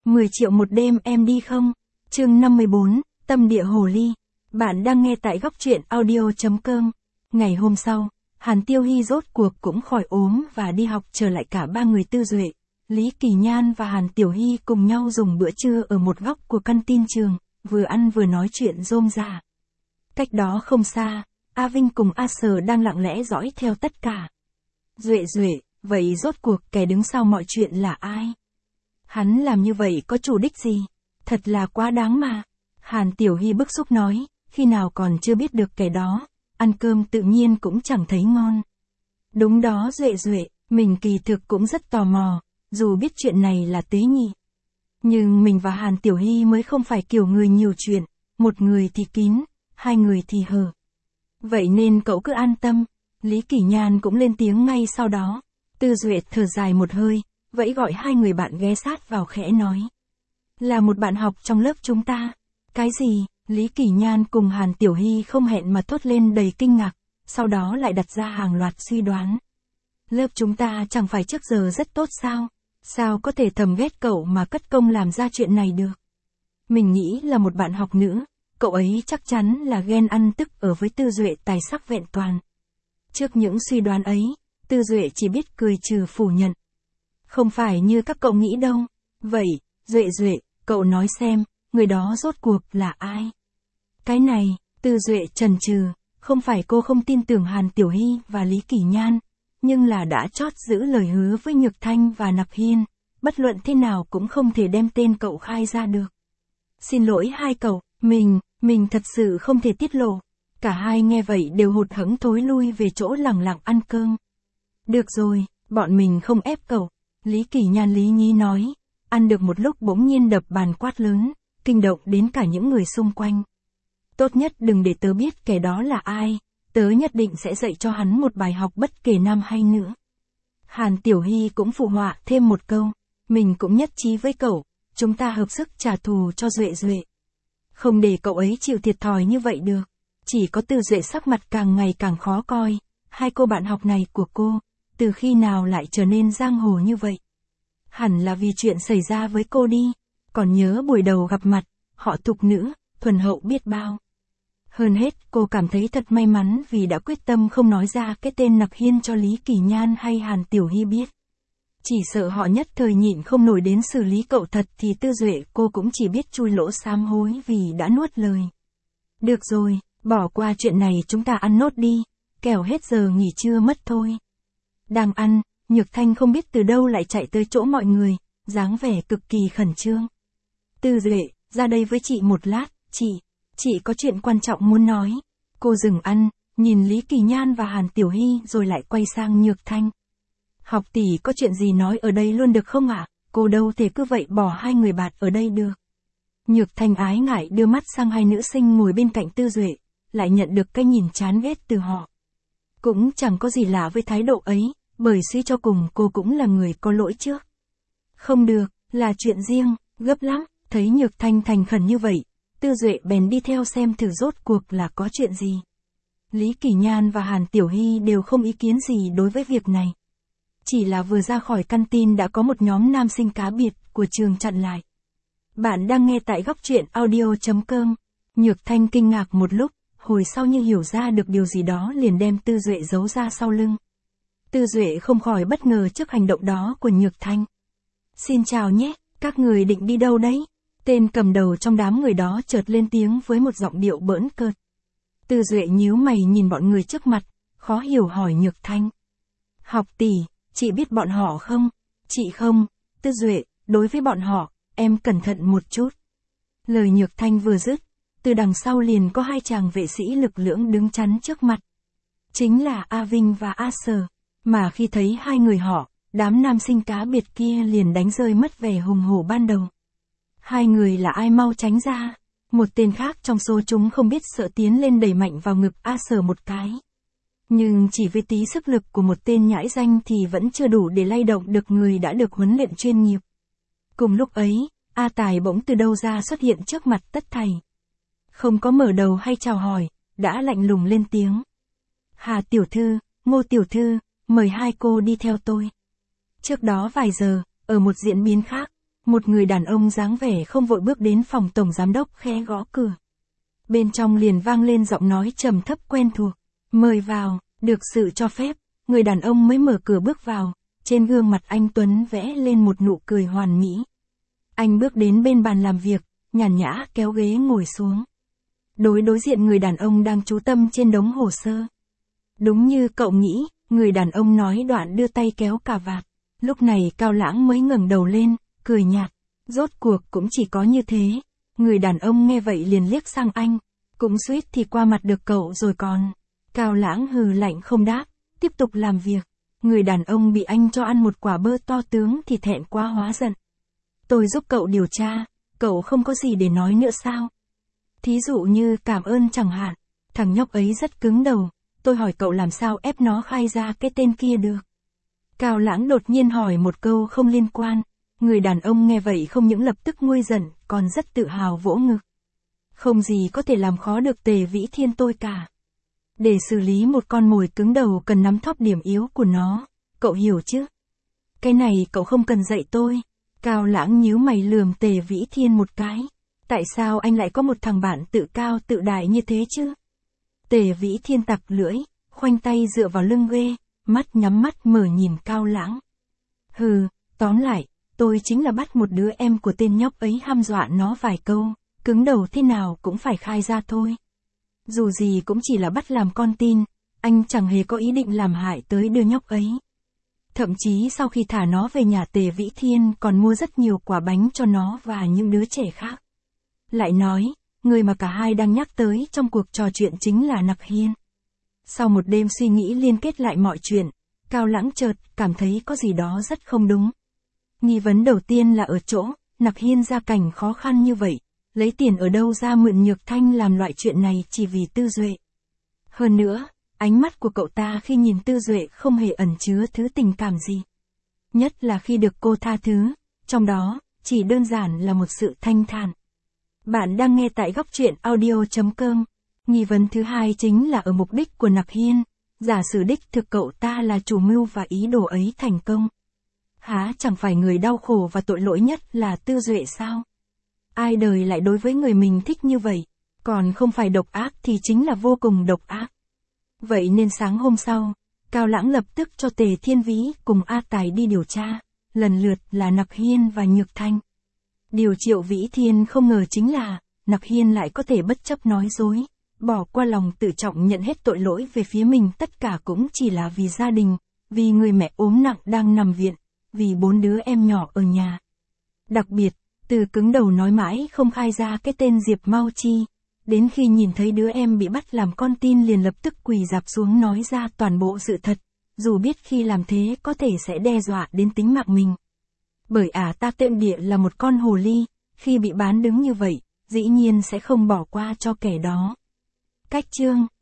10 triệu một đêm em đi không? Chương 54, Tâm địa hồ ly. Bạn đang nghe tại góc truyện audio.com. Ngày hôm sau, Hàn Tiêu Hy rốt cuộc cũng khỏi ốm và đi học, trở lại cả ba người Tư Duệ, Lý Kỳ Nhan và Hàn Tiểu Hy cùng nhau dùng bữa trưa ở một góc của căn tin trường, vừa ăn vừa nói chuyện rôm rả. Cách đó không xa, A Vinh cùng A Sở đang lặng lẽ dõi theo tất cả. Duệ, vậy rốt cuộc kẻ đứng sau mọi chuyện là ai? Hắn làm như vậy có chủ đích gì? Thật là quá đáng mà. Hàn Tiểu Hy bức xúc nói, khi nào còn chưa biết được kẻ đó, ăn cơm tự nhiên cũng chẳng thấy ngon. Đúng đó Duệ, mình kỳ thực cũng rất tò mò, dù biết chuyện này là tế nhị. Nhưng mình và Hàn Tiểu Hy mới không phải kiểu người nhiều chuyện, một người thì kín, hai người thì hở. Vậy nên cậu cứ an tâm. Lý Kỳ Nhan cũng lên tiếng ngay sau đó. Tư Duệ thở dài một hơi, vẫy gọi hai người bạn ghé sát vào khẽ nói. Là một bạn học trong lớp chúng ta. Cái gì? Lý Kỳ Nhan cùng Hàn Tiểu Hy không hẹn mà thốt lên đầy kinh ngạc, sau đó lại đặt ra hàng loạt suy đoán. Lớp chúng ta chẳng phải trước giờ rất tốt sao? Sao có thể thầm ghét cậu mà cất công làm ra chuyện này được? Mình nghĩ là một bạn học nữ, cậu ấy chắc chắn là ghen ăn tức ở với Tư Duệ tài sắc vẹn toàn. Trước những suy đoán ấy, Tư Duệ chỉ biết cười trừ phủ nhận. Không phải như các cậu nghĩ đâu. Vậy, Duệ, cậu nói xem, người đó rốt cuộc là ai? Cái này, Tư Duệ chần chừ, không phải cô không tin tưởng Hàn Tiểu Hy và Lý Kỳ Nhan, nhưng là đã chót giữ lời hứa với Nhược Thanh và Nặc Hiên, bất luận thế nào cũng không thể đem tên cậu khai ra được. Xin lỗi hai cậu, mình thật sự không thể tiết lộ. Cả hai nghe vậy đều hụt hẫng thối lui về chỗ lẳng lặng ăn cơm. Được rồi, bọn mình không ép cậu. Lý Kỳ Nhan lý nhí nói, ăn được một lúc bỗng nhiên đập bàn quát lớn, kinh động đến cả những người xung quanh. Tốt nhất đừng để tớ biết kẻ đó là ai, tớ nhất định sẽ dạy cho hắn một bài học bất kể nam hay nữ. Hàn Tiểu Hy cũng phụ họa thêm một câu, mình cũng nhất trí với cậu, chúng ta hợp sức trả thù cho Duệ. Không để cậu ấy chịu thiệt thòi như vậy được. Chỉ có Tư Duệ sắc mặt càng ngày càng khó coi, hai cô bạn học này của cô, từ khi nào lại trở nên giang hồ như vậy? Hẳn là vì chuyện xảy ra với cô đi, còn nhớ buổi đầu gặp mặt, họ thục nữ, thuần hậu biết bao. Hơn hết cô cảm thấy thật may mắn vì đã quyết tâm không nói ra cái tên Nặc Hiên cho Lý Kỳ Nhan hay Hàn Tiểu Hy biết. Chỉ sợ họ nhất thời nhịn không nổi đến xử lý cậu thật thì Tư Duệ cô cũng chỉ biết chui lỗ sám hối vì đã nuốt lời. Được rồi, bỏ qua chuyện này chúng ta ăn nốt đi, kẻo hết giờ nghỉ trưa mất thôi. Đang ăn, Nhược Thanh không biết từ đâu lại chạy tới chỗ mọi người, dáng vẻ cực kỳ khẩn trương. Tư Duệ, ra đây với chị một lát, chị có chuyện quan trọng muốn nói. Cô dừng ăn, nhìn Lý Kỳ Nhan và Hàn Tiểu Hy rồi lại quay sang Nhược Thanh. Học tỷ có chuyện gì nói ở đây luôn được không ạ? Cô đâu thể cứ vậy bỏ hai người bạn ở đây được. Nhược Thanh ái ngại đưa mắt sang hai nữ sinh ngồi bên cạnh Tư Duệ, lại nhận được cái nhìn chán ghét từ họ. Cũng chẳng có gì lạ với thái độ ấy, bởi suy cho cùng cô cũng là người có lỗi trước. Không được, là chuyện riêng, gấp lắm. Thấy Nhược Thanh thành khẩn như vậy, Tư Duệ bèn đi theo xem thử rốt cuộc là có chuyện gì. Lý Kỳ Nhan và Hàn Tiểu Hy đều không ý kiến gì đối với việc này. Chỉ là vừa ra khỏi căn tin đã có một nhóm nam sinh cá biệt của trường chặn lại. Bạn đang nghe tại góc truyện audio.com. Nhược Thanh kinh ngạc một lúc, hồi sau như hiểu ra được điều gì đó liền đem Tư Duệ giấu ra sau lưng. Tư Duệ không khỏi bất ngờ trước hành động đó của Nhược Thanh. Xin chào nhé, các người định đi đâu đấy? Tên cầm đầu trong đám người đó chợt lên tiếng với một giọng điệu bỡn cợt. Tư Duệ nhíu mày nhìn bọn người trước mặt, khó hiểu hỏi Nhược Thanh. Học tỷ, chị biết bọn họ không? Chị không. Tư Duệ, đối với bọn họ, em cẩn thận một chút. Lời Nhược Thanh vừa dứt, từ đằng sau liền có hai chàng vệ sĩ lực lưỡng đứng chắn trước mặt. Chính là A Vinh và A Sở, mà khi thấy hai người họ, đám nam sinh cá biệt kia liền đánh rơi mất vẻ hùng hổ ban đầu. Hai người là ai mau tránh ra. Một tên khác trong số chúng không biết sợ tiến lên đẩy mạnh vào ngực A Sở một cái. Nhưng chỉ với tí sức lực của một tên nhãi danh thì vẫn chưa đủ để lay động được người đã được huấn luyện chuyên nghiệp. Cùng lúc ấy, A Tài bỗng từ đâu ra xuất hiện trước mặt tất thảy. Không có mở đầu hay chào hỏi, đã lạnh lùng lên tiếng. Hà tiểu thư, Ngô tiểu thư, mời hai cô đi theo tôi. Trước đó vài giờ, ở một diễn biến khác, Một người đàn ông dáng vẻ không vội bước đến phòng tổng giám đốc khẽ gõ cửa. Bên trong liền vang lên giọng nói trầm thấp quen thuộc. Mời vào, được sự cho phép, người đàn ông mới mở cửa bước vào, trên gương mặt anh Tuấn vẽ lên một nụ cười hoàn mỹ. Anh bước đến bên bàn làm việc, nhàn nhã kéo ghế ngồi xuống. Đối diện người đàn ông đang chú tâm trên đống hồ sơ. Đúng như cậu nghĩ, người đàn ông nói đoạn đưa tay kéo cà vạt. Lúc này Cao Lãng mới ngẩng đầu lên, cười nhạt. Rốt cuộc cũng chỉ có như thế. Người đàn ông nghe vậy liền liếc sang anh. Cũng suýt thì qua mặt được cậu rồi còn. Cao Lãng hừ lạnh không đáp, tiếp tục làm việc. Người đàn ông bị anh cho ăn một quả bơ to tướng thì thẹn quá hóa giận. Tôi giúp cậu điều tra, cậu không có gì để nói nữa sao? Thí dụ như cảm ơn chẳng hạn, thằng nhóc ấy rất cứng đầu, tôi hỏi cậu làm sao ép nó khai ra cái tên kia được. Cao Lãng đột nhiên hỏi một câu không liên quan, người đàn ông nghe vậy không những lập tức nguôi giận, còn rất tự hào vỗ ngực. Không gì có thể làm khó được Tề Vĩ Thiên tôi cả. Để xử lý một con mồi cứng đầu cần nắm thóp điểm yếu của nó, cậu hiểu chứ? Cái này cậu không cần dạy tôi. Cao Lãng nhíu mày lườm Tề Vĩ Thiên một cái. Tại sao anh lại có một thằng bạn tự cao tự đại như thế chứ? Tề Vĩ Thiên tặc lưỡi, khoanh tay dựa vào lưng ghê, mắt nhắm mắt mở nhìn Cao Lãng. Hừ, tóm lại, tôi chính là bắt một đứa em của tên nhóc ấy hăm dọa nó vài câu, cứng đầu thế nào cũng phải khai ra thôi. Dù gì cũng chỉ là bắt làm con tin, anh chẳng hề có ý định làm hại tới đứa nhóc ấy. Thậm chí sau khi thả nó về nhà Tề Vĩ Thiên còn mua rất nhiều quả bánh cho nó và những đứa trẻ khác. Lại nói, người mà cả hai đang nhắc tới trong cuộc trò chuyện chính là Nặc Hiên. Sau một đêm suy nghĩ liên kết lại mọi chuyện, Cao Lãng chợt cảm thấy có gì đó rất không đúng. Nghi vấn đầu tiên là ở chỗ, Nặc Hiên gia cảnh khó khăn như vậy, lấy tiền ở đâu ra mượn Nhược Thanh làm loại chuyện này chỉ vì Tư Duệ. Hơn nữa, ánh mắt của cậu ta khi nhìn Tư Duệ không hề ẩn chứa thứ tình cảm gì. Nhất là khi được cô tha thứ, trong đó, chỉ đơn giản là một sự thanh thản. Bạn đang nghe tại góc truyện audio.com. Nghi vấn thứ hai chính là ở mục đích của Nặc Hiên. Giả sử đích thực cậu ta là chủ mưu và ý đồ ấy thành công. Hả, chẳng phải người đau khổ và tội lỗi nhất là Tư Duệ sao? Ai đời lại đối với người mình thích như vậy, còn không phải độc ác thì chính là vô cùng độc ác. Vậy nên sáng hôm sau, Cao Lãng lập tức cho Tề Thiên Vĩ cùng A Tài đi điều tra, lần lượt là Nặc Hiên và Nhược Thanh. Điều Triệu Vĩ Thiên không ngờ chính là, Nặc Hiên lại có thể bất chấp nói dối, bỏ qua lòng tự trọng nhận hết tội lỗi về phía mình, tất cả cũng chỉ là vì gia đình, vì người mẹ ốm nặng đang nằm viện, vì 4 đứa em nhỏ ở nhà. Đặc biệt, từ cứng đầu nói mãi không khai ra cái tên Diệp Mao Chi, đến khi nhìn thấy đứa em bị bắt làm con tin liền lập tức quỳ rạp xuống nói ra toàn bộ sự thật, dù biết khi làm thế có thể sẽ đe dọa đến tính mạng mình. Bởi ta Tệm Địa là một con hồ ly, khi bị bán đứng như vậy, dĩ nhiên sẽ không bỏ qua cho kẻ đó. Cách chương